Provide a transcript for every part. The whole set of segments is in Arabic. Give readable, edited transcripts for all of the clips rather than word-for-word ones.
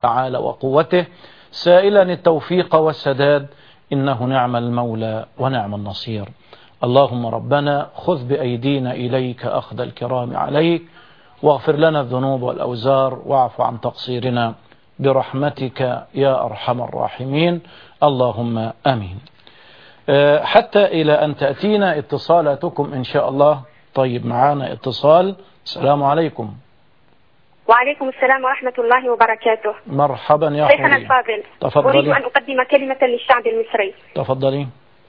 تعالى وقوته، سائلا التوفيق والسداد، إنه نعم المولى ونعم النصير. اللهم ربنا خذ بأيدينا إليك أخذ الكرام عليك، واغفر لنا الذنوب والأوزار، واعف عن تقصيرنا برحمتك يا أرحم الراحمين، اللهم آمين. حتى إلى أن تأتينا اتصالاتكم إن شاء الله. طيب، معانا اتصال. السلام عليكم. وعليكم السلام ورحمة الله وبركاته. مرحبا يا شيخنا الفاضل، تفضلي. أريد أن أقدم كلمة للشعب المصري. تفضلي.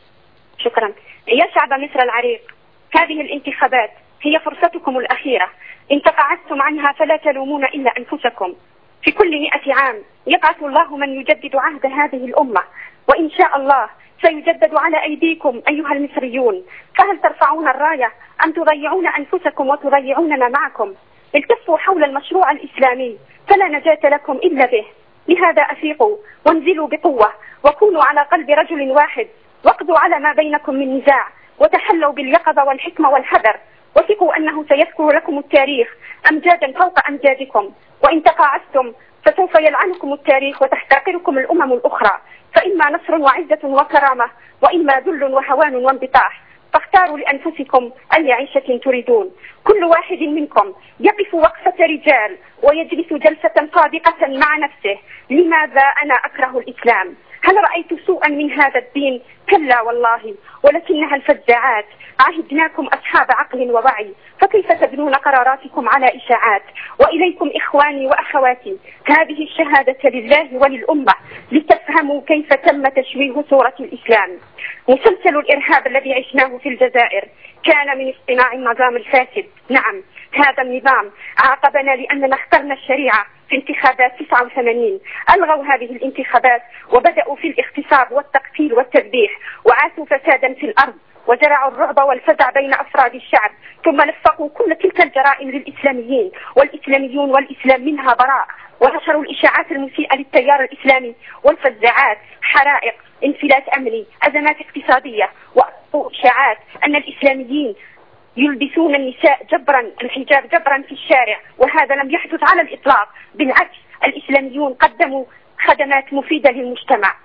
شكرا. يا شعب مصر العريق، هذه الانتخابات هي فرصتكم الأخيرة، إن تقاعستم عنها فلا تلومون إلا أنفسكم. في كل 100 عام يبعث الله من يجدد عهد هذه الأمة، وإن شاء الله سيجدد على أيديكم أيها المصريون. فهل ترفعون الراية أم تضيعون أنفسكم وتضيعوننا معكم؟ التفوا حول المشروع الإسلامي فلا نجاة لكم إلا به. لهذا أفيقوا وانزلوا بقوة، وكونوا على قلب رجل واحد، واقضوا على ما بينكم من نزاع، وتحلوا باليقظة والحكمة والحذر، وثقوا أنه سيذكر لكم التاريخ أمجادا فوق أمجادكم. وإن تقاعستم فسوف يلعنكم التاريخ وتحتقركم الأمم الأخرى، فإما نصر وعزة وكرامة، وإما ذل وهوان وانبطاح. فاختاروا لأنفسكم أي عيشة تريدون. كل واحد منكم يقف وقفة رجال ويجلس جلسة صادقة مع نفسه. لماذا أنا أكره الإسلام؟ هل رأيت سوءا من هذا الدين؟ كلا والله، ولكنها الفزاعات. عهدناكم أصحاب عقل ووعي، فكيف تبنون قراراتكم على إشاعات؟ وإليكم إخواني وأخواتي، هذه الشهادة لله وللأمة لتفهموا كيف تم تشويه صورة الإسلام. مسلسل الإرهاب الذي عشناه في الجزائر كان من اصطناع النظام الفاسد. نعم، هذا النظام عاقبنا لأننا اخترنا الشريعة في انتخابات 89. ألغوا هذه الانتخابات وبدأوا في الاغتصاب والتقتيل والتذبيح، وعاثوا فسادا في الأرض، وزرعوا الرعب والفزع بين أفراد الشعب، ثم لفقوا كل تلك الجرائم للإسلاميين، والإسلاميون والإسلام منها براء، ونشروا الإشاعات المسيئة للتيار الإسلامي والفزاعات، حرائق، انفلات أمني، أزمات اقتصادية، وألقوا إشاعات أن الإسلاميين يلبسون النساء جبرا، الحجاب جبرا في الشارع، وهذا لم يحدث على الإطلاق. بالعكس، الإسلاميون قدموا خدمات مفيدة للمجتمع.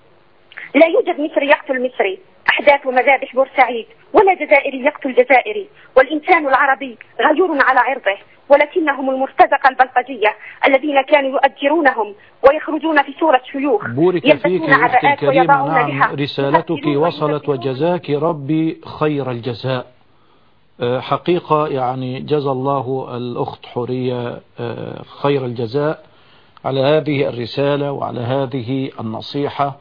لا يوجد مصري يقتل مصري، أحداث ومذابح بورسعيد، ولا جزائري يقتل جزائري، والإنسان العربي غيور على عرضه، ولكنهم المرتزقة البلطجية الذين كانوا يؤجرونهم ويخرجون في صورة شيوخ. بورك فيك يا أختي الكريمة. نعم، رسالتك وصلت وجزاك ربي خير الجزاء. حقيقة يعني جزى الله الأخت حورية خير الجزاء على هذه الرسالة وعلى هذه النصيحة،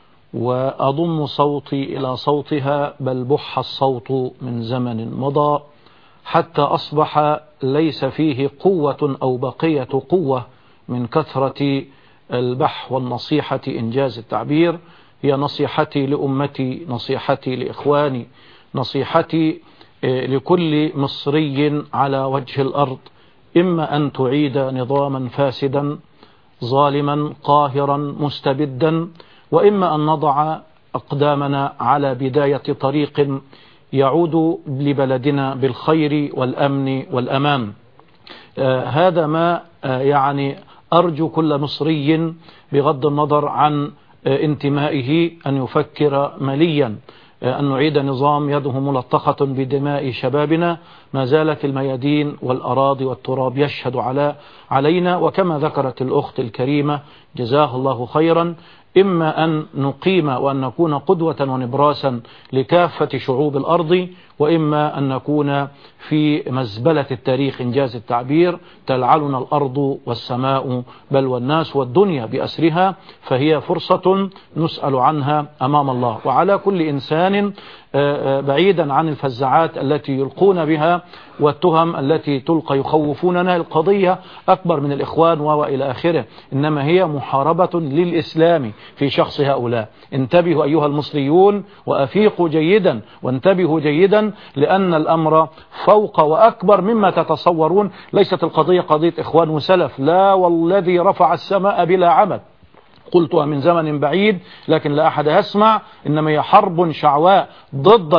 وأضم صوتي إلى صوتها، بل بح الصوت من زمن مضى حتى أصبح ليس فيه قوة أو بقية قوة من كثرة البح والنصيحة إنجاز التعبير. هي نصيحتي لأمتي، نصيحتي لإخواني، نصيحتي لكل مصري على وجه الأرض. إما أن تعيد نظاما فاسدا ظالما قاهرا مستبدا، وإما أن نضع أقدامنا على بداية طريق يعود لبلدنا بالخير والأمن والأمان. هذا ما يعني أرجو كل مصري بغض النظر عن انتمائه أن يفكر مليا، أن نعيد نظام يده ملطخة بدماء شبابنا. ما زالت الميادين والأراضي والتراب يشهد علينا، وكما ذكرت الأخت الكريمة جزاه الله خيرا، إما أن نقيم وأن نكون قدوة ونبراسا لكافة شعوب الأرض، وإما أن نكون في مزبلة التاريخ إنجاز التعبير، تلعننا الأرض والسماء بل والناس والدنيا بأسرها، فهي فرصة نسأل عنها أمام الله. وعلى كل إنسان بعيدا عن الفزعات التي يلقون بها والتهم التي تلقى يخوفوننا، القضية أكبر من الإخوان وإلى آخره، إنما هي محاربة للإسلام في شخص هؤلاء. انتبهوا أيها المصريون وأفيقوا جيدا وانتبهوا جيدا، لأن الأمر فوق وأكبر مما تتصورون. ليست القضية قضية إخوان وسلف، لا والذي رفع السماء بلا عمد قلتها من زمن بعيد لكن لا أحد يسمع، إنما هي حرب شعواء ضد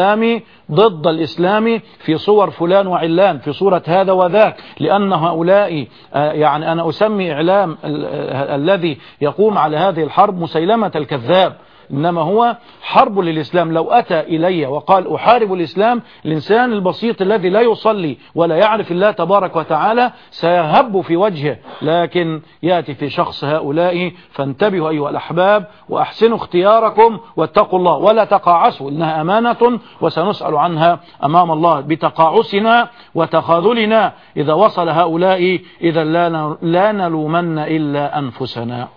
الإسلام في صور فلان وعلان، في صورة هذا وذاك، لأن هؤلاء يعني أنا أسمي إعلام الذي يقوم على هذه الحرب مسيلمة الكذاب، إنما هو حرب للإسلام. لو أتى إلي وقال أحارب الإسلام، الإنسان البسيط الذي لا يصلي ولا يعرف الله تبارك وتعالى سيهب في وجهه، لكن يأتي في شخص هؤلاء. فانتبهوا أيها الأحباب وأحسنوا اختياركم واتقوا الله ولا تقاعسوا، إنها أمانة وسنسأل عنها أمام الله بتقاعسنا وتخاذلنا. إذا وصل هؤلاء إذا لا نلومن إلا أنفسنا.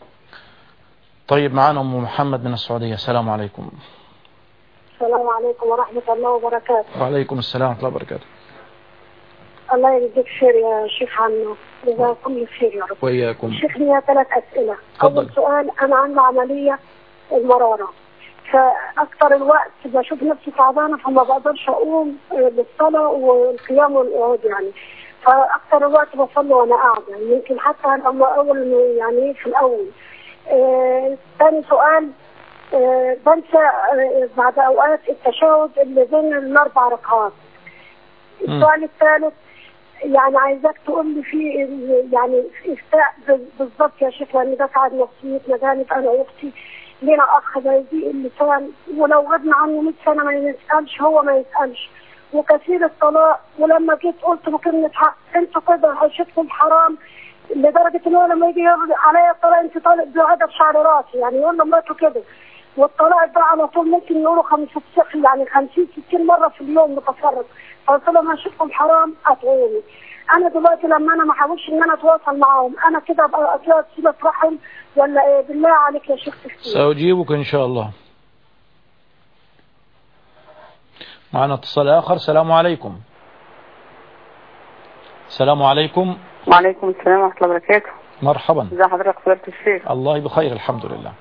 طيب معنا أم محمد من السعودية. السلام عليكم. السلام عليكم ورحمة الله وبركاته. وعليكم السلام ورحمة الله وبركاته. الله يجزيك خير يا شيخ عنه، جزاك كل خير يا رب. وإياكم. شيخ لي 3 أسئلة. فضل. أول سؤال، أنا عندي عملية المرارة، فأكثر الوقت بشوف نفسي تعبانة فما بقدرش أقوم بالصلاة والقيام والقعود يعني، فأكثر الوقت بصلي وأنا قاعدة، يمكن حتى لما يعني في الأول. ثاني سؤال، بنسى بعد أوقات التشهد اللي بين ال4 ركعات. السؤال الثالث، يعني عايزاك تقول لي فيه يعني إفتاء بالضبط يا شيخ، لأن ده قاعد نفسيتنا جانب أنا وأختي، لنا أخ بيضيق اللسان ولو غبنا عنه 100 سنة ما يسألش، هو ما يسألش، وكثير الطلاق. ولما جيت قلت بكلمة حق، انتوا كده عيشتكم حرام، لدرجة ان هو لما يجي يرد عليا الطلاق انت طالق بعدد شعر راسي، يعني يقول لمراته كده. والطلاق ده على طول ممكن يقولوا 50 يعني 50-60 مرة في اليوم متفرق. فقلت لهم عيشتكم حرام اتعوني. انا دلوقتي لما انا ما حاولش ان انا اتواصل معاهم، انا كده ابقى اطلع صلة رحم ولا ايه؟ بالله عليك يا شيخ تفسير. سأجيبك ان شاء الله. معنا اتصال آخر. السلام عليكم. السلام عليكم. وعليكم السلام ورحمة الله وبركاته. مرحبا. ازي حضرتك فضيلة الشيخ؟ الله بخير الحمد لله.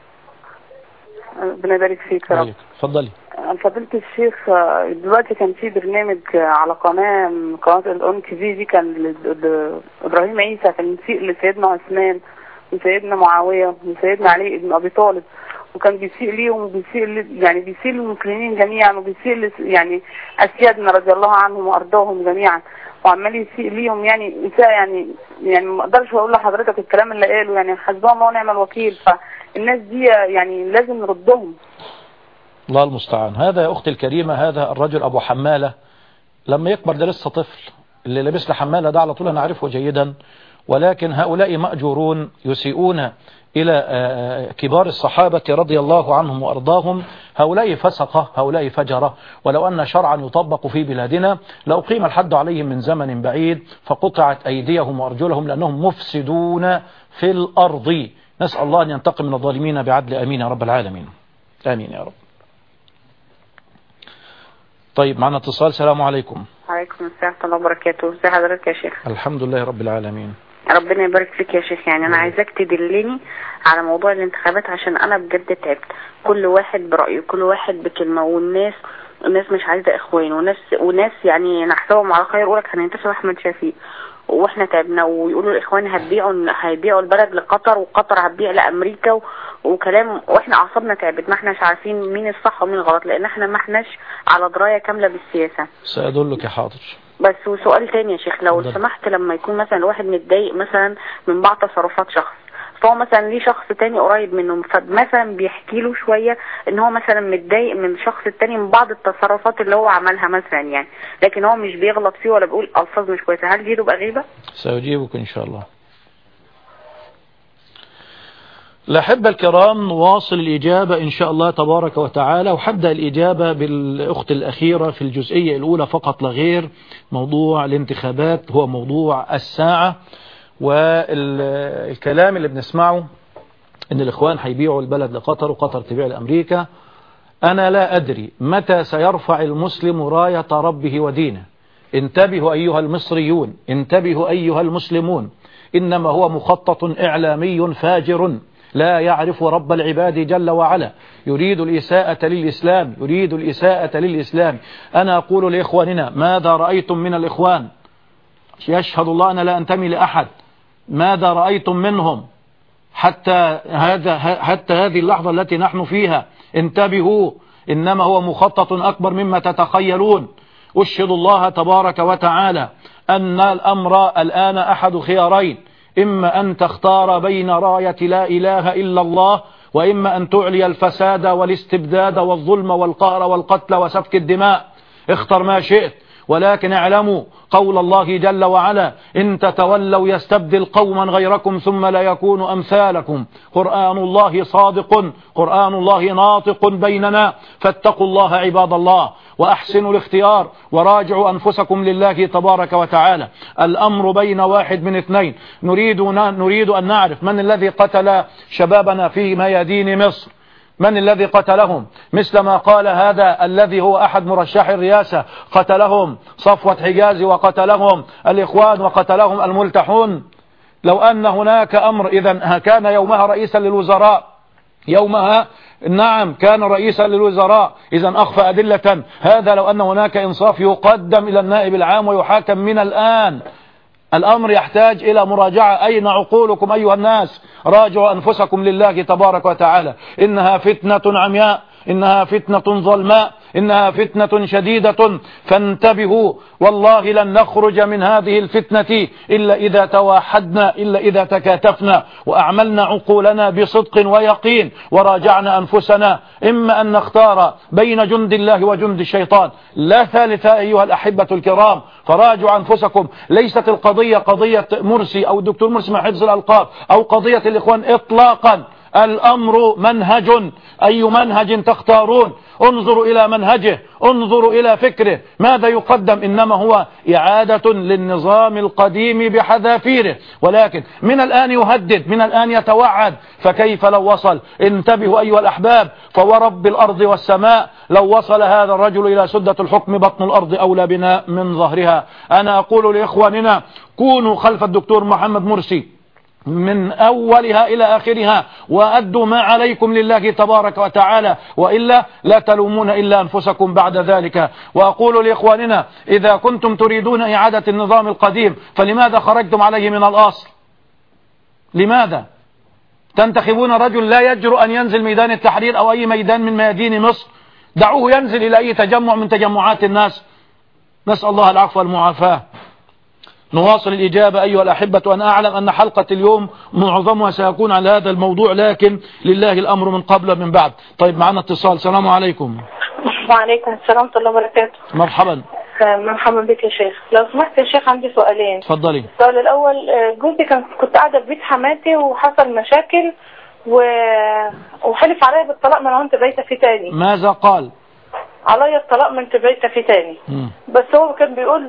ربنا يبارك فيك يا رب. اتفضلي. فضيلة الشيخ، دلوقتي كان في برنامج على قناة من قناة الأون تي في دي، كان إبراهيم عيسى كان بيسيء لسيدنا عثمان وسيدنا معاوية وسيدنا علي بن أبي طالب، وكان بيسيء ليهم وبيسيء يعني بيسيء للمسلمين جميعا، وبيسيء يعني أسيادنا رضي الله عنهم وأرضاهم جميعا، وعمال يسيء ليهم يعني إساءة يعني ما اقدرش اقول لحضرتك الكلام اللي قاله، يعني حسبنا الله ونعم الوكيل. فالناس دي يعني لازم نردهم. الله المستعان. هذا يا أختي الكريمة، هذا الرجل أبو حمالة لما يكبر ده لسه طفل، اللي لبس له حمالة ده على طول أنا أعرفه جيدا، ولكن هؤلاء مأجورون يسيئون إلى كبار الصحابة رضي الله عنهم وأرضاهم. هؤلاء فسقة، هؤلاء فجرة، ولو أن شرعا يطبق في بلادنا لأقيم الحد عليهم من زمن بعيد فقطعت أيديهم وأرجلهم، لأنهم مفسدون في الأرض. نسأل الله أن ينتقم من الظالمين بعدل. أمين يا رب العالمين. آمين يا رب. طيب معنا اتصال. السلام عليكم. وعليكم السلام ورحمة الله وبركاته. ازي حضرتك يا شيخ؟ الحمد لله رب العالمين. ربنا يبارك فيك يا شيخ. يعني انا عايزاك تدلني على موضوع الانتخابات، عشان انا بجد تعبت. كل واحد برأيه، كل واحد بكلمة، والناس مش عايزة اخوان، وناس يعني نحسبهم على خير يقولك هننتخب احمد شفيق، واحنا تعبنا، ويقولوا الاخوان هيبيعوا البلد لقطر، وقطر هتبيع لامريكا وكلام، واحنا اعصابنا تعبت، ما احناش عارفين مين الصح ومين الغلط، لان احنا ما احناش على درايه كامله بالسياسه. سأدلك يا حاضر. بس وسؤال تاني يا شيخ، لو سمحت، لما يكون مثلا الواحد متضايق مثلا من بعض تصرفات شخص، فهو مثلا ليه شخص تاني قريب منه، فمثلا بيحكي له شويه ان هو مثلا متضايق من الشخص التاني من بعض التصرفات اللي هو عملها مثلا يعني، لكن هو مش بيغلط فيه ولا بيقول الفاظ مش كويسه، هل دي تبقى غيبه؟ سأجيبك ان شاء الله. الأحبة الكرام، نواصل الإجابة إن شاء الله تبارك وتعالى، وحبدأ الإجابة بالأخت الأخيرة في الجزئية الأولى فقط لا غير. موضوع الانتخابات هو موضوع الساعة، والكلام اللي بنسمعه إن الإخوان هيبيعوا البلد لقطر وقطر تبيع لأمريكا. أنا لا أدري متى سيرفع المسلم راية ربه ودينه. انتبهوا أيها المصريون، انتبهوا أيها المسلمون، إنما هو مخطط إعلامي فاجر لا يعرف رب العباد جل وعلا، يريد الإساءة للإسلام، يريد الإساءة للإسلام. أنا أقول لإخواننا: ماذا رأيتم من الإخوان؟ يشهد الله أنا لا أنتمي لأحد. ماذا رأيتم منهم؟ حتى هذه اللحظة التي نحن فيها. انتبهوا، إنما هو مخطط أكبر مما تتخيلون. أشهد الله تبارك وتعالى أن الأمر الآن أحد خيارين: إما أن تختار بين راية لا إله إلا الله، وإما أن تعلي الفساد والاستبداد والظلم والقهر والقتل وسفك الدماء. اختر ما شئت، ولكن اعلموا قول الله جل وعلا: إن تتولوا يستبدل قوما غيركم ثم لا يكونوا أمثالكم. قرآن الله صادق، قرآن الله ناطق بيننا، فاتقوا الله عباد الله وأحسنوا الاختيار وراجعوا أنفسكم لله تبارك وتعالى. الأمر بين واحد من اثنين: نريد أن نعرف من الذي قتل شبابنا في ميادين مصر، من الذي قتلهم، مثل ما قال هذا الذي هو أحد مرشح الرئاسة: قتلهم صفوة حجازي وقتلهم الإخوان وقتلهم الملتحون. لو أن هناك أمر، إذا كان يومها رئيسا للوزراء، يومها نعم كان رئيسا للوزراء، إذا أخفى أدلة. هذا لو أن هناك إنصاف يقدم إلى النائب العام ويحاكم من الآن. الأمر يحتاج إلى مراجعة. أين عقولكم أيها الناس؟ راجعوا أنفسكم لله تبارك وتعالى. إنها فتنة عمياء، إنها فتنة ظلماء، إنها فتنة شديدة، فانتبهوا. والله لن نخرج من هذه الفتنة إلا إذا توحدنا، إلا إذا تكاتفنا وأعملنا عقولنا بصدق ويقين وراجعنا أنفسنا. إما أن نختار بين جند الله وجند الشيطان، لا ثالث أيها الأحبة الكرام. فراجعوا أنفسكم. ليست القضية قضية مرسي أو الدكتور مرسي مع حفظ الألقاب أو قضية الإخوان إطلاقا. الأمر منهج، أي منهج تختارون؟ انظروا إلى منهجه، انظروا إلى فكره، ماذا يقدم؟ إنما هو إعادة للنظام القديم بحذافيره، ولكن من الآن يهدد، من الآن يتوعد، فكيف لو وصل؟ انتبهوا أيها الأحباب، فورب الأرض والسماء لو وصل هذا الرجل إلى سدة الحكم بطن الأرض أولى بنا من ظهرها. أنا أقول لإخواننا: كونوا خلف الدكتور محمد مرسي من أولها إلى آخرها، وأدوا ما عليكم لله تبارك وتعالى، وإلا لا تلومون إلا أنفسكم بعد ذلك. وأقول لإخواننا: إذا كنتم تريدون إعادة النظام القديم فلماذا خرجتم عليه من الأصل؟ لماذا تنتخبون رجل لا يجرؤ أن ينزل ميدان التحرير أو أي ميدان من ميادين مصر؟ دعوه ينزل إلى أي تجمع من تجمعات الناس. نسأل الله العفو والمعافاة. نواصل الإجابة أيها الأحبة. وأنا أعلم أن حلقة اليوم معظمها سيكون على هذا الموضوع، لكن لله الأمر من قبل من بعد. طيب معنا اتصال. السلام عليكم. وعليكم السلام ورحمة الله وبركاته. مرحبا. مرحبا بك يا شيخ. لو سمحت يا شيخ عندي سؤالين. تفضلي. السؤال الأول: جوزي كنت قاعدة في بيت حماتي وحصل مشاكل وحلف عليا بالطلاق من وانت بايته في تاني. ماذا قال؟ عليا الطلاق من انت بايته في تاني. بس هو كان بيقول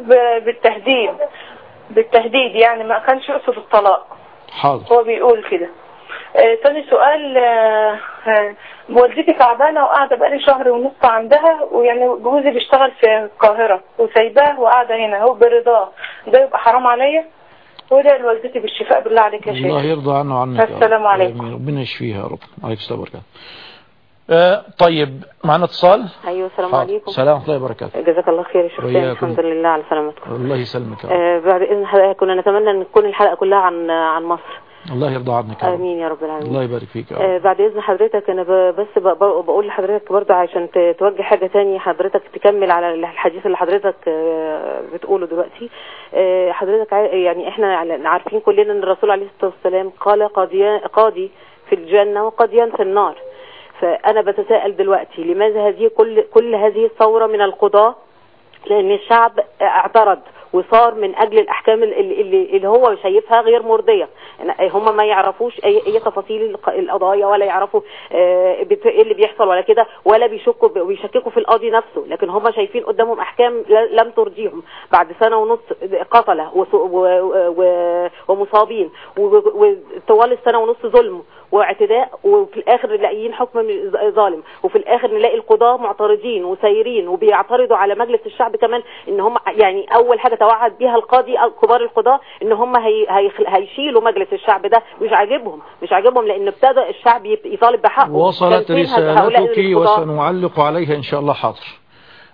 بالتهديد يعني، ما كانش يقصد الطلاق. حاضر. هو بيقول كده. تاني سؤال: والدتي تعبانة وقاعدة بقالي شهر ونص عندها، ويعني جوزي بيشتغل في القاهرة وسايباه وقاعدة هنا هو برضاه، ده يبقى حرام عليا؟ وده لوالدتي بالشفاء بالله عليك يا شيخ. الله يرضى عنه وعنك. السلام عليكم. ربنا يشفيها يا رب. عليكم السلام وبركاته. طيب معنا اتصال. ايوه السلام عليكم. السلام ورحمه الله وبركاته. جزاك الله خير يا شيخ. الحمد لله على سلامتكم. الله يسلمك. بعد اذن حضرتك كنا نتمنى ان تكون الحلقه كلها عن مصر. الله يرضى عنك. امين يا رب العالمين. الله يبارك فيك. بعد اذن حضرتك انا بس بقول لحضرتك برضه عشان توجه حاجه تانية، حضرتك تكمل على الحديث اللي حضرتك بتقوله دلوقتي. حضرتك يعني احنا عارفين كلنا ان الرسول عليه الصلاه والسلام قال: قاضي في الجنه وقاضيان في النار. فأنا بتساءل دلوقتي: لماذا هذه كل هذه الثورة من القضاة؟ لأن الشعب اعترض وصار من أجل الأحكام اللي هو شايفها غير مرضية. هم ما يعرفوش أي تفاصيل القضايا، ولا يعرفوا إيه اللي بيحصل ولا كده، ولا بيشككوا في القاضي نفسه، لكن هم شايفين قدامهم أحكام لم ترضيهم. بعد سنة ونص قتلة ومصابين، وطوال السنة ونص ظلم واعتداء، وفي الآخر نلاقيين حكم ظالم، وفي الآخر نلاقي القضاة معترضين وسايرين وبيعترضوا على مجلس الشعب كمان. إن هم يعني أول حاجة توعد بها القاضي أو كبار القضاة إن هم هيشيلوا مجلس الشعب ده. مش عاجبهم لأن ابتدى الشعب يطالب بحقه. وصلت رسالتك وسنعلق عليها إن شاء الله. حاضر.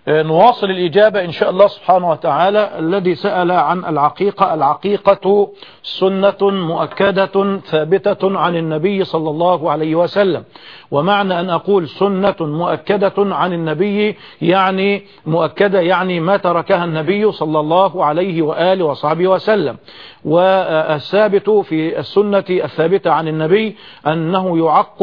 نواصل الإجابة إن شاء الله سبحانه وتعالى. الذي سأل عن العقيقة: العقيقة سنة مؤكدة ثابتة عن النبي صلى الله عليه وسلم. ومعنى أن أقول سنة مؤكدة عن النبي يعني مؤكدة، يعني ما تركها النبي صلى الله عليه وآله وصحبه وسلم. والثابت في السنة الثابتة عن النبي أنه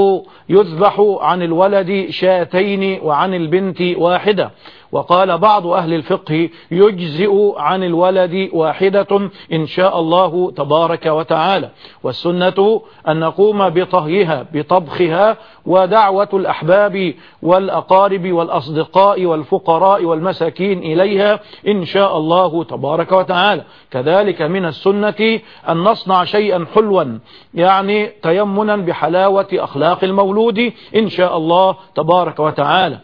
يذبح عن الولد شاتين وعن البنت واحدة. وقال بعض أهل الفقه يجزئ عن الولد واحدة إن شاء الله تبارك وتعالى. والسنة أن نقوم بطهيها بطبخها ودعوة الأحباب والأقارب والأصدقاء والفقراء والمساكين إليها إن شاء الله تبارك وتعالى. كذلك من السنة أن نصنع شيئا حلوا، يعني تيمنا بحلاوة أخلاق المولود إن شاء الله تبارك وتعالى.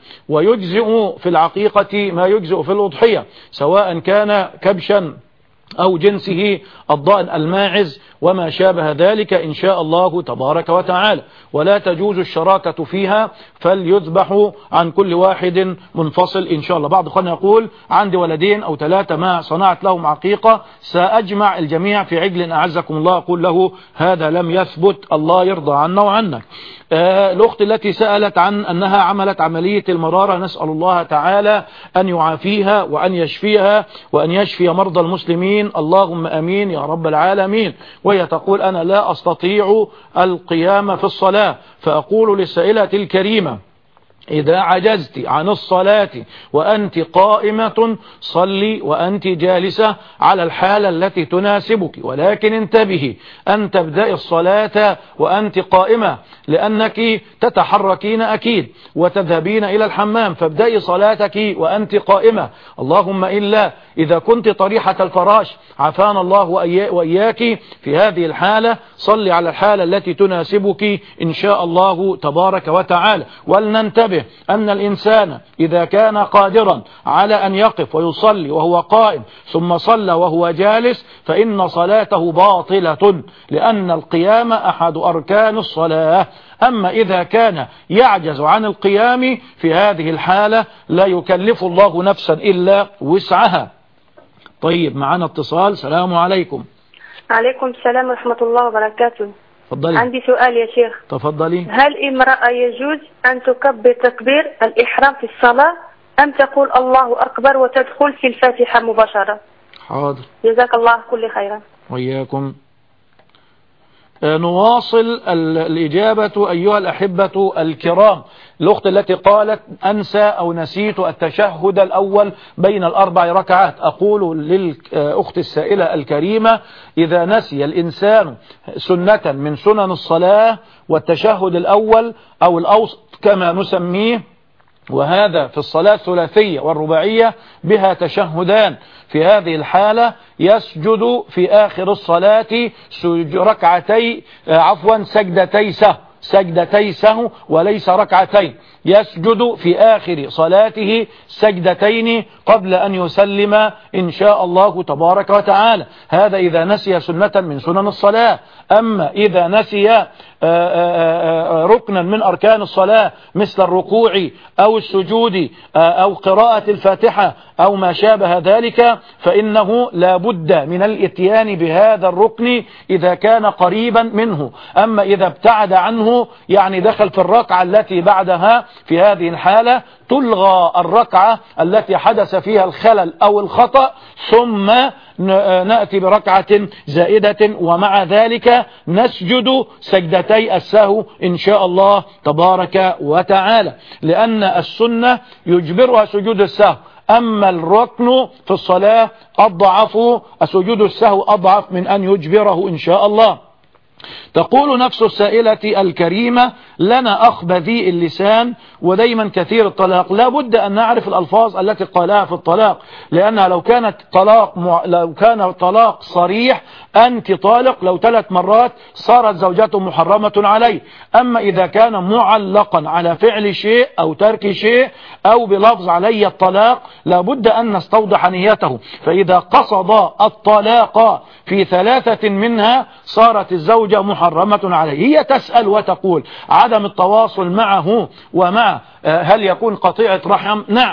ويجزئ في العقيقة ما يجزئ في الأضحية، سواء كان كبشا أو جنسه الضأن الماعز وما شابه ذلك إن شاء الله تبارك وتعالى. ولا تجوز الشراكة فيها، فليذبح عن كل واحد منفصل إن شاء الله. بعض أخواننا يقول عندي ولدين أو 3 ما صنعت لهم عقيقة، سأجمع الجميع في عجل أعزكم الله. أقول له هذا لم يثبت، الله يرضى عنا وعنك. الأخت التي سألت عن أنها عملت عملية المرارة، نسأل الله تعالى أن يعافيها وأن يشفيها وأن يشفي مرضى المسلمين، اللهم أمين يا رب العالمين. وهي تقول أنا لا أستطيع القيام في الصلاة، فأقول للسائلة الكريمة: إذا عجزت عن الصلاة وأنت قائمة صلي وأنت جالسة على الحالة التي تناسبك، ولكن انتبهي أن تبدأ الصلاة وأنت قائمة، لأنك تتحركين أكيد وتذهبين إلى الحمام، فابدأي صلاتك وأنت قائمة. اللهم إلا إذا كنت طريحة الفراش عافانا الله وإياك، في هذه الحالة صلي على الحالة التي تناسبك إن شاء الله تبارك وتعالى. ولننتبه أن الإنسان إذا كان قادرا على أن يقف ويصلي وهو قائم ثم صلى وهو جالس فإن صلاته باطلة، لأن القيام أحد أركان الصلاة. أما إذا كان يعجز عن القيام في هذه الحالة لا يكلف الله نفسا إلا وسعها. طيب، معنا اتصال. السلام عليكم. عليكم السلام ورحمة الله وبركاته. تفضلي. عندي سؤال يا شيخ. تفضلي. هل امرأة يجوز أن تكبر تكبير الإحرام في الصلاة أم تقول الله أكبر وتدخل في الفاتحة مباشرة؟ حاضر، جزاك الله كل خيرا. وإياكم. نواصل الإجابة أيها الأحبة الكرام. الأخت التي قالت أنسى أو نسيت التشهد الأول بين ال4 ركعات، أقول للأخت السائلة الكريمة: إذا نسي الإنسان سنة من سنن الصلاة والتشهد الأول أو الأوسط كما نسميه، وهذا في الصلاة الثلاثية والرباعية بها تشهدان، في هذه الحالة يسجد في آخر الصلاة سجدتي سهو وليس ركعتين، يسجد في آخر صلاته سجدتين قبل أن يسلم إن شاء الله تبارك وتعالى. هذا إذا نسي سنة من سنن الصلاة. أما إذا نسي ركنا من أركان الصلاة مثل الركوع أو السجود أو قراءة الفاتحة أو ما شابه ذلك، فإنه لا بد من الاتيان بهذا الركن إذا كان قريبا منه. أما إذا ابتعد عنه، يعني دخل في الركعة التي بعدها، في هذه الحالة تلغى الركعة التي حدث فيها الخلل أو الخطأ، ثم نأتي بركعة زائدة، ومع ذلك نسجد سجدتي السهو إن شاء الله تبارك وتعالى، لأن السنة يجبرها سجود السهو. أما الركن في الصلاة أضعف، سجود السهو أضعف من أن يجبره إن شاء الله. تقول نفس السائلة الكريمة: لنا أخ بذيء اللسان ودايما كثير الطلاق. لا بد أن نعرف الألفاظ التي قالها في الطلاق، لأنها لو كان طلاق صريح أنت طالق، لو 3 مرات صارت زوجته محرمة عليه. أما إذا كان معلقا على فعل شيء أو ترك شيء أو بلفظ علي الطلاق، لا بد أن نستوضح نيته. فإذا قصد الطلاق في 3 منها صارت الزوجة محرمة عليه. هي تسأل وتقول: عدم التواصل معه ومع هل يكون قطيعة رحم؟ نعم،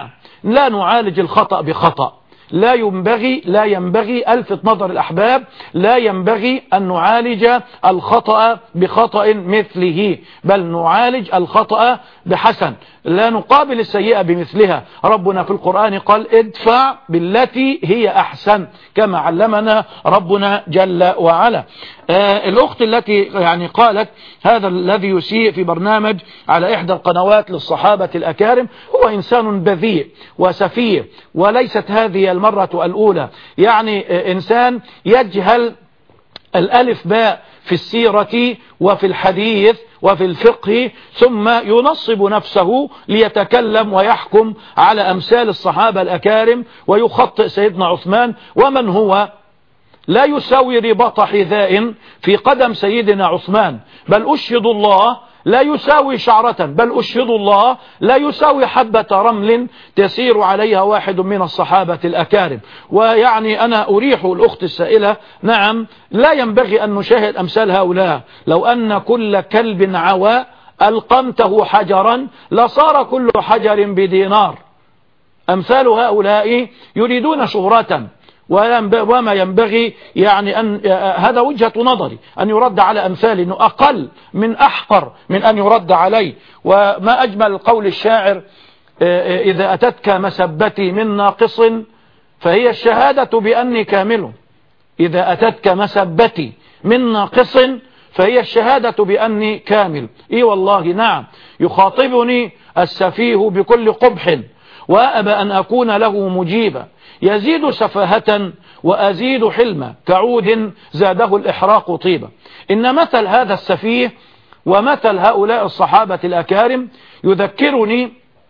لا نعالج الخطأ بخطأ، لا ينبغي ألفت نظر الأحباب، لا ينبغي أن نعالج الخطأ بخطأ مثله، بل نعالج الخطأ بحسن، لا نقابل السيئة بمثلها. ربنا في القرآن قال ادفع بالتي هي أحسن كما علمنا ربنا جل وعلا. الأخت التي يعني قالت هذا الذي يسيء في برنامج على إحدى القنوات للصحابة الأكارم هو إنسان بذيء وسفيه، وليست هذه المرة الأولى، يعني إنسان يجهل الألف باء في السيرة وفي الحديث وفي الفقه، ثم ينصب نفسه ليتكلم ويحكم على أمثال الصحابة الأكارم ويخطئ سيدنا عثمان، ومن هو لا يساوي رباط حذاء في قدم سيدنا عثمان، بل أشهد الله لا يساوي شعرة، بل أشهد الله لا يساوي حبة رمل تسير عليها واحد من الصحابة الأكارم. ويعني أنا أريح الأخت السائلة، نعم لا ينبغي أن نشاهد أمثال هؤلاء، لو أن كل كلب عواء ألقمته حجرا لصار كل حجر بدينار. أمثال هؤلاء يريدون شهرة، وما ينبغي يعني أن هذا وجهة نظري أن يرد على أمثال أنه أقل من أحقر من أن يرد عليه. وما أجمل قول الشاعر إذا أتتك مسبتي من ناقص فهي الشهادة بأني كامل. إذا أتتك مسبتي من ناقص فهي الشهادة بأني كامل. إي والله نعم، يخاطبني السفيه بكل قبح وأبى أن أكون له مجيبا، يزيد سفاهة وأزيد حلما، كعود زاده الإحراق طيبا. إن مثل هذا السفيه ومثل هؤلاء الصحابة الأكارم يذكرني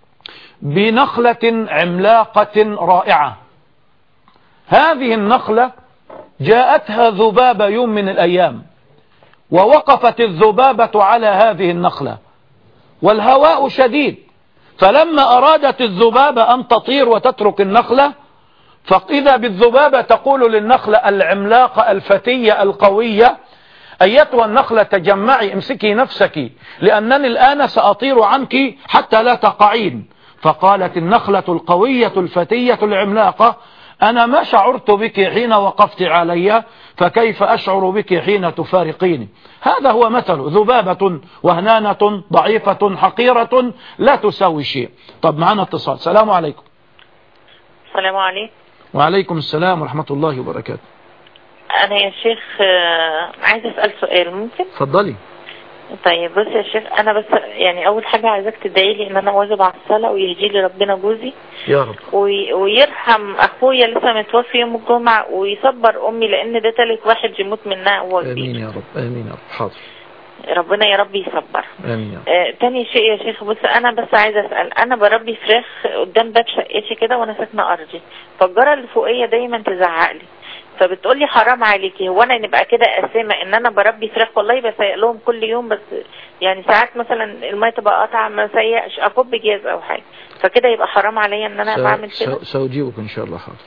بنخلة عملاقة رائعة. هذه النخلة جاءتها ذبابة يوم من الأيام، ووقفت الذبابة على هذه النخلة والهواء شديد، فلما أرادت الذبابة أن تطير وتترك النخلة، فإذا بالذبابة تقول للنخلة العملاقة الفتية القوية أيتها النخلة تجمعي، امسكي نفسك، لأنني الآن سأطير عنك حتى لا تقعين. فقالت النخلة القوية الفتية العملاقة أنا ما شعرت بك حين وقفت علي، فكيف أشعر بك حين تفارقيني؟ هذا هو مثل ذبابة وهنانة ضعيفة حقيرة لا تساوي شيء. طب معنا اتصال. السلام عليكم. السلام عليكم. وعليكم السلام ورحمة الله وبركاته. أنا يا شيخ عايز أسأل سؤال، ممكن؟ اتفضلي. طيب بص يا شيخ، أنا بس يعني أول حاجة عايزك تدعي لي إن أنا أواظب على الصلاة ويهدي لي ربنا جوزي يا رب، ويرحم أخويا لسه متوفي يوم الجمعة، ويصبر أمي لأن ده تالت واحد يموت منها هو كبير. آمين يا رب، آمين يا رب. حاضر، ربنا يا رب يصبر. آمين يا رب. تاني شيء يا شيخ، بص أنا بس عايزة أسأل، أنا بربي فراخ قدام باب شقتي كده وأنا ساكنة أرضي، فالجارة اللي فوقية دايما تزعق لي، فبتقول لي حرام عليكي، هو انا نبقى كده قاسمه ان انا بربي فراخ؟ والله بسيق لهم كل يوم، بس يعني ساعات مثلا الميه تبقى قطعه ما سيقش اكب جاز او حاجه، فكده يبقى حرام عليا ان انا بعمل كده؟ سأجيبك ان شاء الله. حاضر.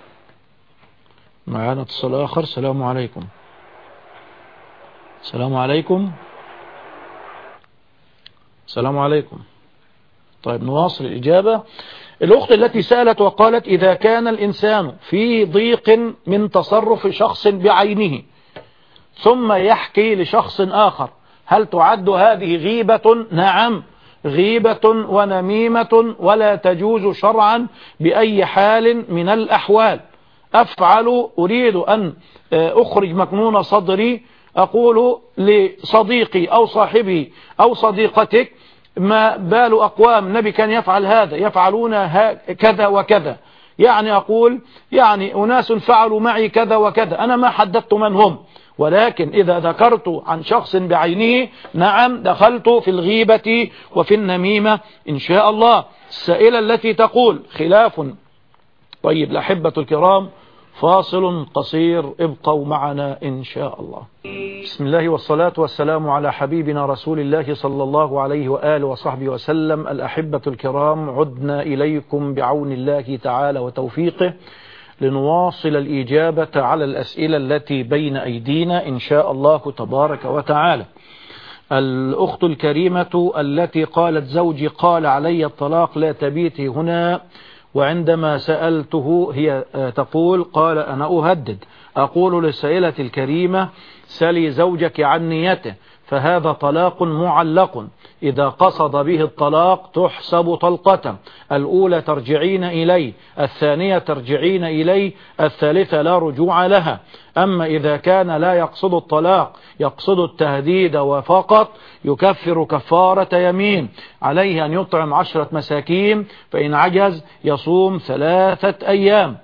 معانا اتصال اخر. السلام عليكم. السلام عليكم. السلام عليكم. طيب نواصل الإجابة. الأخت التي سألت وقالت إذا كان الإنسان في ضيق من تصرف شخص بعينه ثم يحكي لشخص آخر، هل تعد هذه غيبة؟ نعم، غيبة ونميمة، ولا تجوز شرعا بأي حال من الأحوال. أفعل أريد أن أخرج مكنون صدري، أقول لصديقي أو صاحبي أو صديقتك ما بال أقوام النبي كان يفعل هذا، يفعلون كذا وكذا، يعني أقول يعني أناس فعلوا معي كذا وكذا، أنا ما حددت من هم، ولكن إذا ذكرت عن شخص بعينه نعم دخلت في الغيبة وفي النميمة إن شاء الله. السائلة التي تقول خلاف. طيب الأحبة الكرام، فاصل قصير، ابقوا معنا إن شاء الله. بسم الله والصلاة والسلام على حبيبنا رسول الله صلى الله عليه وآله وصحبه وسلم. الأحبة الكرام، عدنا إليكم بعون الله تعالى وتوفيقه لنواصل الإجابة على الأسئلة التي بين أيدينا إن شاء الله تبارك وتعالى. الأخت الكريمة التي قالت زوجي قال علي الطلاق لا تبيتي هنا وعندما سألته هي تقول قال أنا أهدد، أقول للسائلة الكريمة سلي زوجك عن نيته، فهذا طلاق معلق، إذا قصد به الطلاق تحسب طلقة، الأولى ترجعين إليه، الثانية ترجعين إليه، الثالثة لا رجوع لها. أما إذا كان لا يقصد الطلاق، يقصد التهديد وفقط، يكفر كفارة يمين، عليه أن يطعم 10 مساكين، فإن عجز يصوم 3 أيام.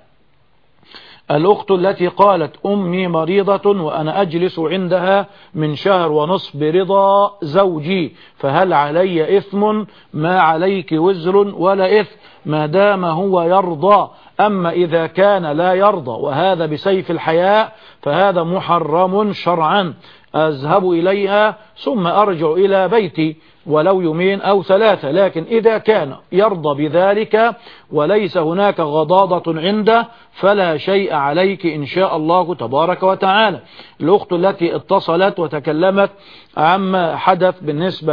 الأخت التي قالت أمي مريضة وأنا أجلس عندها من 1.5 شهر برضا زوجي، فهل علي إثم؟ ما عليك وزر ولا إثم ما دام هو يرضى، أما إذا كان لا يرضى وهذا بسيف الحياء فهذا محرم شرعا، أذهب إليها ثم أرجع إلى بيتي ولو 2 أو 3، لكن إذا كان يرضى بذلك وليس هناك غضاضة عنده فلا شيء عليك إن شاء الله تبارك وتعالى. الأخت التي اتصلت وتكلمت عما حدث بالنسبة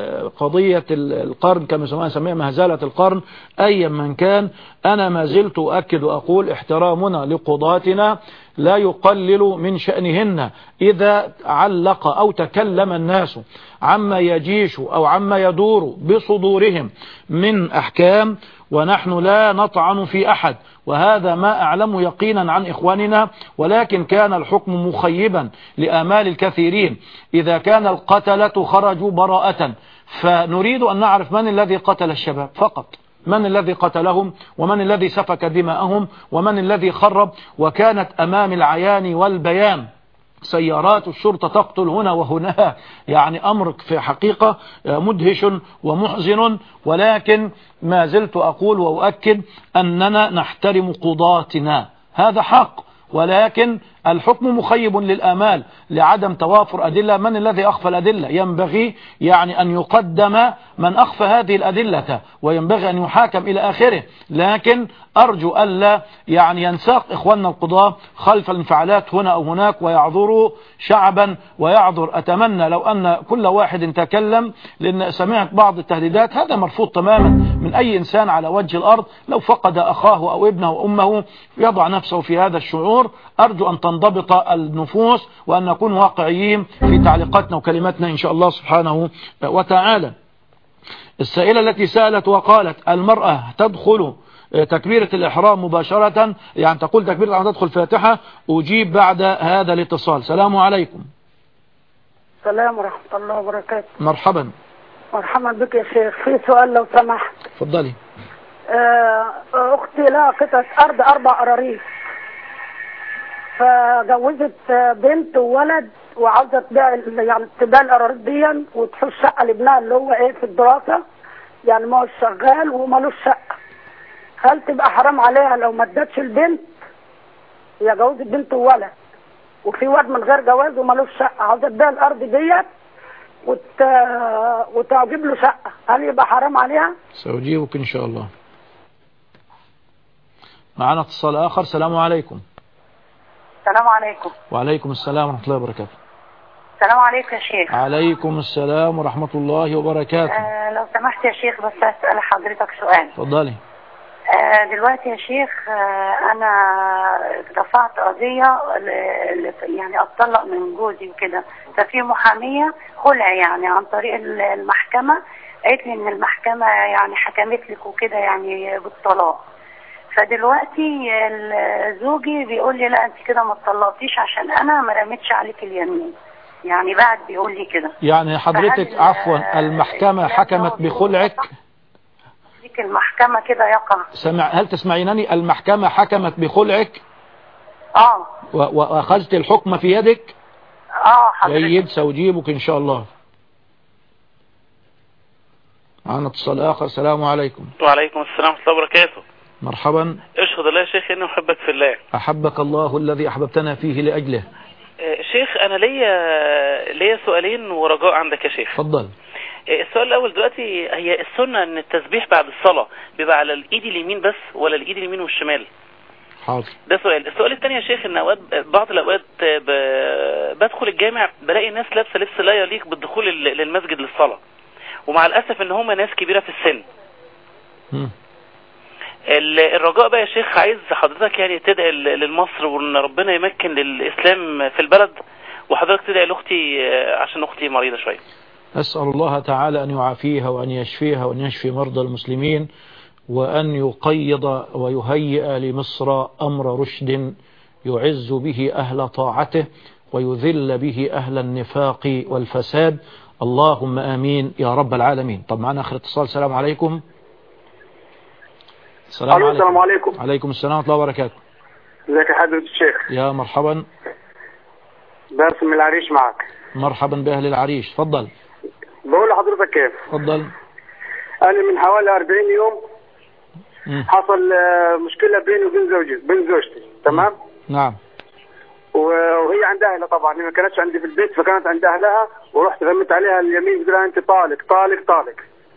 للقضية القرن كما سميها مهزلة القرن، أي من كان، أنا ما زلت أؤكد وأقول احترامنا لقضاتنا لا يقلل من شأنهن. إذا علق أو تكلم الناس عما يجيش أو عما يدور بصدورهم من أحكام ونحن لا نطعن في أحد، وهذا ما أعلم يقينا عن إخواننا، ولكن كان الحكم مخيبا لآمال الكثيرين. إذا كان القتلة خرجوا براءة، فنريد أن نعرف من الذي قتل الشباب فقط، من الذي قتلهم ومن الذي سفك دماءهم ومن الذي خرب، وكانت أمام العيان والبيان سيارات الشرطة تقتل هنا وهنا، يعني أمر في حقيقة مدهش ومحزن. ولكن ما زلت أقول وأؤكد أننا نحترم قضاتنا، هذا حق، ولكن الحكم مخيب للآمال لعدم توافر أدلة. من الذي أخفى الأدلة؟ ينبغي يعني أن يقدم من أخفى هذه الأدلة وينبغي أن يحاكم إلى آخره. لكن أرجو ألا يعني ينساق إخواننا القضاة خلف الانفعالات هنا أو هناك ويعذروا شعبا ويعذر. أتمنى لو أن كل واحد تكلم، لأن سمعت بعض التهديدات، هذا مرفوض تماما من أي إنسان على وجه الأرض. لو فقد أخاه أو ابنه أو أمه يضع نفسه في هذا الشعور. أرجو أن تنضبط النفوس وأن نكون واقعيين في تعليقاتنا وكلماتنا إن شاء الله سبحانه وتعالى. السائلة التي سألت وقالت المرأة تدخل تكبيرة الإحرام مباشرة، يعني تقول تكبيرة الإحرام تدخل فاتحة، أجيب بعد هذا الاتصال. السلام عليكم. السلام ورحمة الله وبركاته. مرحبا. مرحبا بك يا شيخ. في سؤال لو سمحت. اتفضلي. أختي لها قطعة أرض 4 قراريط، فجوزت بنت وولد وعاوزة تبيع القراريط دي وتحط شقة لابنها اللي هو في الدراسة، يعني ما هو شغال ومالوش شقة. هل تبقى حرام عليها لو ما ادتش البنت؟ هي جوزت بنت وولد وفي واد من غير جواز ومالوش شقة، عاوزة تبيع الأرض ديت وتجيب له شقة، هل يبقى حرام عليها؟ سأجيبك إن شاء الله. معنا اتصال آخر. السلام عليكم. السلام عليكم. وعليكم السلام ورحمة الله وبركاته. السلام عليكم يا شيخ. عليكم السلام ورحمة الله وبركاته. لو سمحت يا شيخ بس أسأل حضرتك سؤال. اتفضلي. دلوقتي يا شيخ أنا رفعت قضية يعني أتطلق من جوزي وكده، ففي محامية خلع يعني عن طريق المحكمة، قالت لي إن المحكمة يعني حكمت لك وكده يعني بالطلاق. فدلوقتي زوجي بيقول لي لا انت كده ما اتطلقتيش عشان انا ما رميتش عليك اليمين، يعني بعد بيقول لي كده. يعني حضرتك عفوا المحكمة حكمت بخلعك؟ ديك المحكمة كده يقع. هل تسمعينني؟ المحكمة حكمت بخلعك؟ واخذت الحكم في يدك؟ حضرتك. جيد، سأجيبك ان شاء الله. معنا اتصال اخر. السلام عليكم. وعليكم السلام ورحمة الله وبركاته. مرحبا. اشهد الله يا شيخ اني احبك في الله. احبك الله الذي احببتنا فيه لاجله. شيخ انا ليا سؤالين ورجاء عندك يا شيخ. اتفضل. السؤال الاول دلوقتي، هي السنة ان التسبيح بعد الصلاة بيبقى على الايد اليمين بس ولا الايد اليمين والشمال؟ حاضر. ده سؤال. السؤال الثاني يا شيخ، ان اوقات بعض الاوقات بدخل الجامع بلاقي الناس لابسه لبس لا يليق بالدخول للمسجد للصلاة، ومع الاسف ان هم ناس كبيرة في السن. الرجاء بقى يا شيخ، عايز حضرتك يعني تدعي لمصر وان ربنا يمكن للإسلام في البلد، وحضرتك تدعي لأختي عشان أختي مريضة شوية. أسأل الله تعالى أن يعافيها وأن يشفيها وأن يشفي مرضى المسلمين، وأن يقيض ويهيئ لمصر أمر رشد يعز به أهل طاعته ويذل به أهل النفاق والفساد. اللهم آمين يا رب العالمين. طب معنا آخر اتصال. السلام عليكم. السلام عليكم. عليكم السلام ورحمة الله وبركاته. ازيك يا حضرة الشيخ؟ يا مرحبا. باسم من العريش معك. مرحبا بأهل العريش، تفضل. بقول لحضرتك كيف؟ تفضل. أنا من حوالي 40 يوم حصل مشكلة بيني وبين زوجتي، تمام؟ نعم. وهي عند أهلها طبعا، هي ما كانتش عندي في البيت فكانت عند أهلها، ورحت غمت عليها اليمين قلت لها أنت طالق طالق طالق.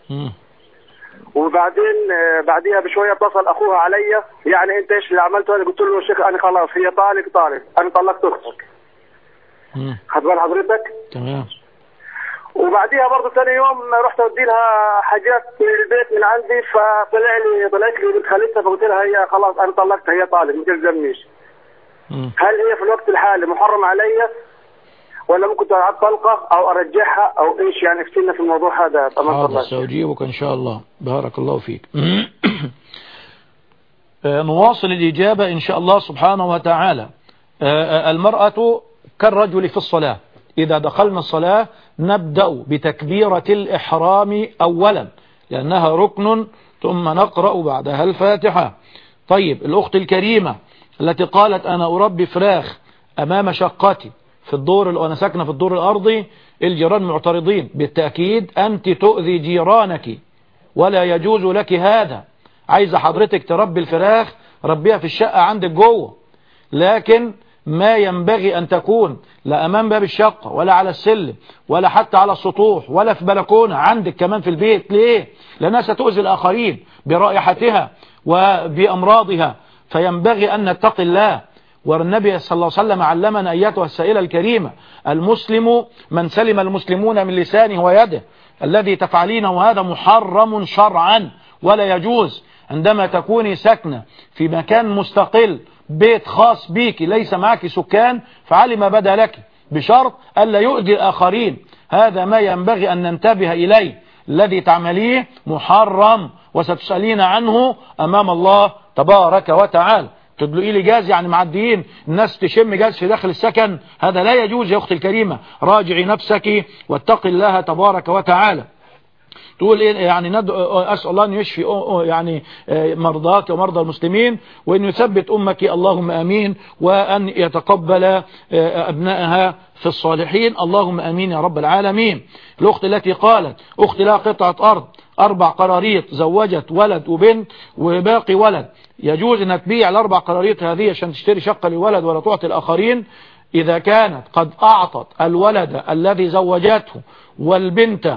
وبعدين بعديها بشوية اتصل أخوها علي، يعني أنت إيش اللي عملته؟ أنا قلت له يا شيخ أنا خلاص هي طالق طالق، أنا طلقت أختك. خد بال حضرتك؟ تمام. وبعديها برضه ثاني يوم رحت اودي لها حاجات من البيت من عندي، طلعت لي بنت خالتها، فقلت لها هي خلاص انا طلقتها هي طالق ما تلزمنيش. هل هي في الوقت الحالي محرم علي ولا ممكن تعاد طلقه او ارجعها او ايش؟ يعني افتينا في الموضوع هذا. حاضر سأجيبك ان شاء الله. بارك الله فيك. نواصل الإجابة إن شاء الله سبحانه وتعالى. المرأة كالرجل في الصلاة، إذا دخلنا الصلاة نبدأ بتكبيرة الإحرام أولا لأنها ركن، ثم نقرأ بعدها الفاتحة. طيب الأخت الكريمة التي قالت أنا أربي فراخ أمام شقتي في الدور، وأنا ساكنة في الدور الأرضي، الجيران معترضين، بالتأكيد أنت تؤذي جيرانك ولا يجوز لك هذا. عايزة حضرتك تربي الفراخ ربيها في الشقة عندك جوه، لكن ما ينبغي أن تكون لا أمام باب الشقة ولا على السلم ولا حتى على السطوح ولا في بلكونة عندك كمان في البيت. ليه؟ لأنها ستؤذي الآخرين برائحتها وبأمراضها، فينبغي أن نتقي الله. والنبي صلى الله عليه وسلم علمنا أيتها السائلة الكريمة المسلم من سلم المسلمون من لسانه ويده، الذي تفعلينه هذا محرم شرعا ولا يجوز. عندما تكوني ساكنة في مكان مستقل، بيت خاص بيك ليس معك سكان، فعلي ما بدا لك بشرط ألا يؤذي الآخرين. هذا ما ينبغي أن ننتبه إليه. الذي تعمليه محرم وستسألين عنه أمام الله تبارك وتعالى. تدلقي لي جاز يعني معديين الناس تشم جاز في داخل السكن، هذا لا يجوز يا أختي الكريمة. راجعي نفسك واتقي الله تبارك وتعالى. تقول إيه يعني؟ أسأل الله أن يشفي يعني مرضاك ومرضى المسلمين، وأن يثبت أمك اللهم آمين، وأن يتقبل أبنائها في الصالحين اللهم آمين يا رب العالمين. الأخت التي قالت أختي لها قطعة أرض 4 قراريط، زوجت ولد وبنت وباقي ولد، يجوز أن تبيع ال4 قراريط هذه عشان تشتري شقة للولد ولا تعطي الآخرين؟ إذا كانت قد أعطت الولد الذي زوجته والبنت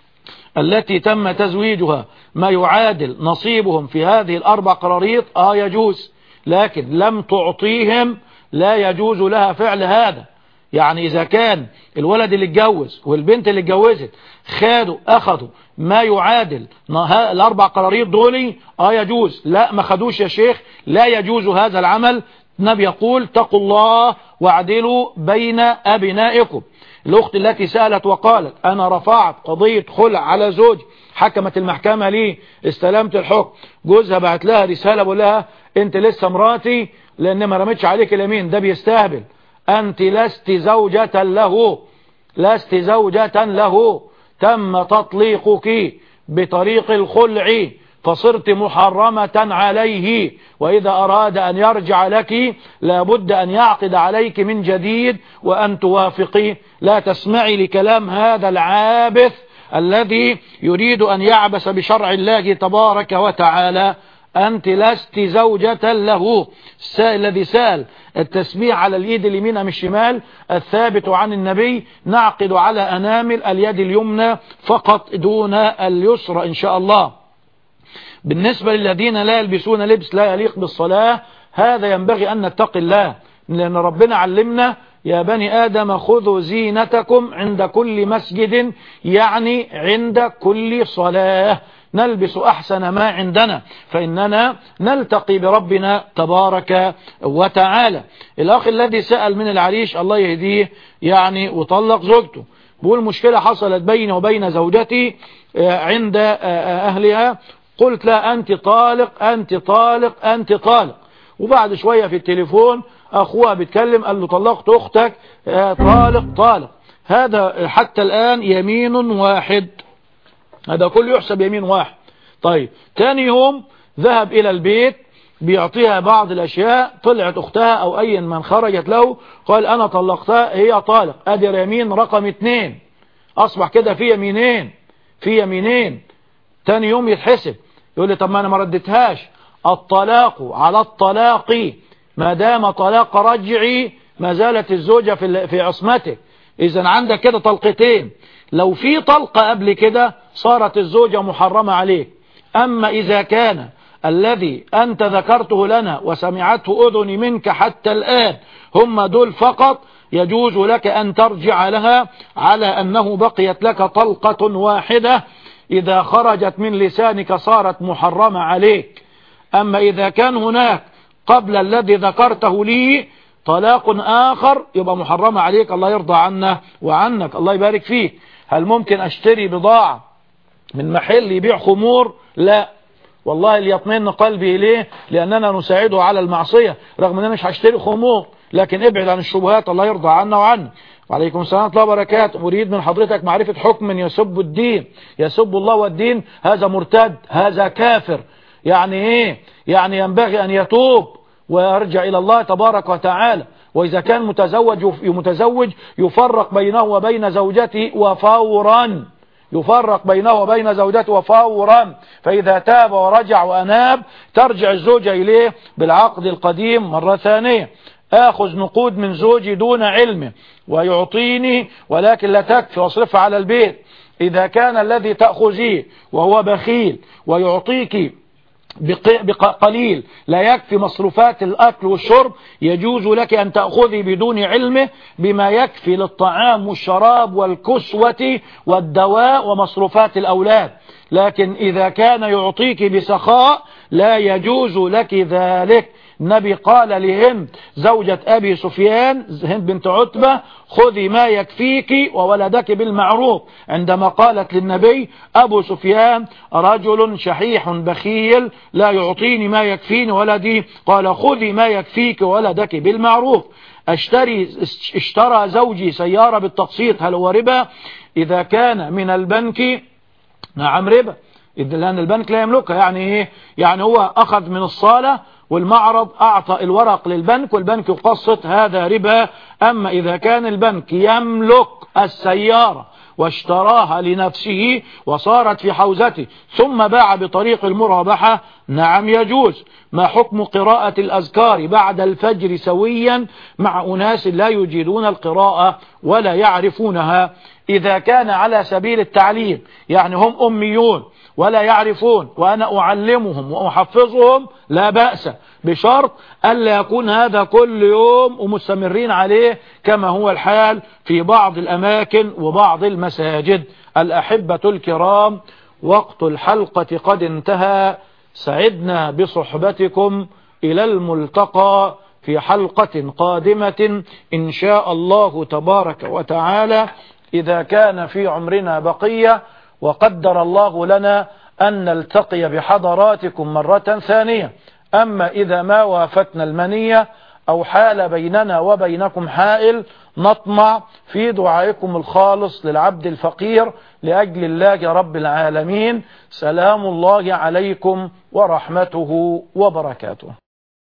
التي تم تزويجها ما يعادل نصيبهم في هذه ال4 قراريط يجوز، لكن لم تعطيهم لا يجوز لها فعل هذا. يعني إذا كان الولد اللي اتجوز والبنت اللي اتجوزت أخذوا ما يعادل ال4 قراريط دولي يجوز. لا ما خدوش يا شيخ، لا يجوز هذا العمل. النبي يقول اتقوا الله واعدلوا بين أبنائكم. الأخت التي سألت وقالت أنا رفعت قضية خلع على زوجي، حكمت المحكمة لي، استلمت الحكم، جوزها بعت لها رسالة بقول لها أنت لسه مراتي لأن ما رمتش عليك اليمين، ده بيستهبل، أنت لست زوجة له، لست زوجة له، تم تطليقك بطريق الخلع فصرت محرمة عليه، وإذا أراد أن يرجع لك لابد أن يعقد عليك من جديد وأن توافقي. لا تسمعي لكلام هذا العابث الذي يريد أن يعبس بشرع الله تبارك وتعالى. أنت لست زوجة له. الذي سأل التسميع على اليد اليمين أم الشمال الثابت عن النبي، نعقد على أنامل اليد اليمنى فقط دون اليسرى إن شاء الله. بالنسبة للذين لا يلبسون لبس لا يليق بالصلاة، هذا ينبغي أن نتقي الله، لأن ربنا علمنا يا بني آدم خذوا زينتكم عند كل مسجد، يعني عند كل صلاة. نلبس أحسن ما عندنا، فإننا نلتقي بربنا تبارك وتعالى. الأخ الذي سأل من العريش الله يهديه يعني وطلق زوجته، بقول مشكلة حصلت بيني وبين زوجتي عند أهلها، قلت لا أنت طالق أنت طالق أنت طالق، وبعد شوية في التليفون أخوها بيتكلم قال له طلقت أختك طالق طالق. هذا حتى الآن يمين واحد، هذا كله يحسب يمين واحد. طيب تاني يوم ذهب إلى البيت بيعطيها بعض الأشياء، طلعت أختها أو أي من خرجت له قال أنا طلقتها هي طالق، أدي يمين رقم 2، أصبح كده في يمينين في يمينين. تاني يوم يتحسب يقول لي طب ما أنا ما ردتهاش، الطلاق على الطلاق ما دام طلاق رجعي ما زالت الزوجة في عصمته. إذا عندك كده طلقتين، لو في طلقة قبل كده صارت الزوجة محرمة عليك. أما إذا كان الذي أنت ذكرته لنا وسمعته أذني منك حتى الآن هم دول فقط، يجوز لك أن ترجع لها على أنه بقيت لك طلقة واحدة، إذا خرجت من لسانك صارت محرمة عليك. أما إذا كان هناك قبل الذي ذكرته لي طلاق آخر يبقى محرمة عليك، الله يرضى عنا وعنك، الله يبارك فيك. هل ممكن أشتري بضاعة من محل يبيع خمور؟ لا والله ليطمئن قلبي إليه، لأننا نساعده على المعصية، رغم أننا مش هشتري خمور، لكن ابعد عن الشبهات، الله يرضى عنا وعنك. وعليكم السلام ورحمة الله وبركاته. أريد من حضرتك معرفة حكم يسب الدين، يسب الله والدين، هذا مرتد، هذا كافر. يعني إيه؟ يعني ينبغي أن يتوب ويرجع إلى الله تبارك وتعالى. وإذا كان متزوج يفرق بينه وبين زوجته وفورا، يفرق بينه وبين زوجته وفورا، فإذا تاب ورجع وأناب ترجع الزوجة إليه بالعقد القديم مرة ثانية. آخذ نقود من زوجي دون علمه ويعطيني ولكن لا تكفي واصرفها على البيت. إذا كان الذي تأخذيه وهو بخيل ويعطيك بقليل لا يكفي مصروفات الأكل والشرب، يجوز لك أن تأخذي بدون علمه بما يكفي للطعام والشراب والكسوة والدواء ومصروفات الأولاد. لكن إذا كان يعطيك بسخاء لا يجوز لك ذلك. النبي قال لهند زوجة أبي سفيان، هند بنت عتبة، خذي ما يكفيك وولدك بالمعروف، عندما قالت للنبي أبو سفيان رجل شحيح بخيل لا يعطيني ما يكفيني ولدي، قال خذي ما يكفيك وولدك بالمعروف. اشترى زوجي سيارة بالتقسيط، هل هو ربا؟ إذا كان من البنك نعم ربا، لأن البنك لا يملكها. يعني إيه؟ يعني هو أخذ من الصالة والمعرض أعطى الورق للبنك والبنك يقسط، هذا ربا. أما إذا كان البنك يملك السيارة واشتراها لنفسه وصارت في حوزته ثم باع بطريق المرابحة، نعم يجوز. ما حكم قراءة الأذكار بعد الفجر سويا مع أناس لا يجيدون القراءة ولا يعرفونها؟ إذا كان على سبيل التعليم، يعني هم أميون ولا يعرفون وأنا أعلمهم وأحفظهم، لا بأس، بشرط ألا يكون هذا كل يوم ومستمرين عليه كما هو الحال في بعض الأماكن وبعض المساجد. الأحبة الكرام، وقت الحلقة قد انتهى، سعدنا بصحبتكم، إلى الملتقى في حلقة قادمة إن شاء الله تبارك وتعالى، إذا كان في عمرنا بقية وقدر الله لنا أن نلتقي بحضراتكم مرة ثانية. أما إذا ما وافتنا المنية أو حال بيننا وبينكم حائل، نطمع في دعائكم الخالص للعبد الفقير لأجل الله رب العالمين. سلام الله عليكم ورحمته وبركاته.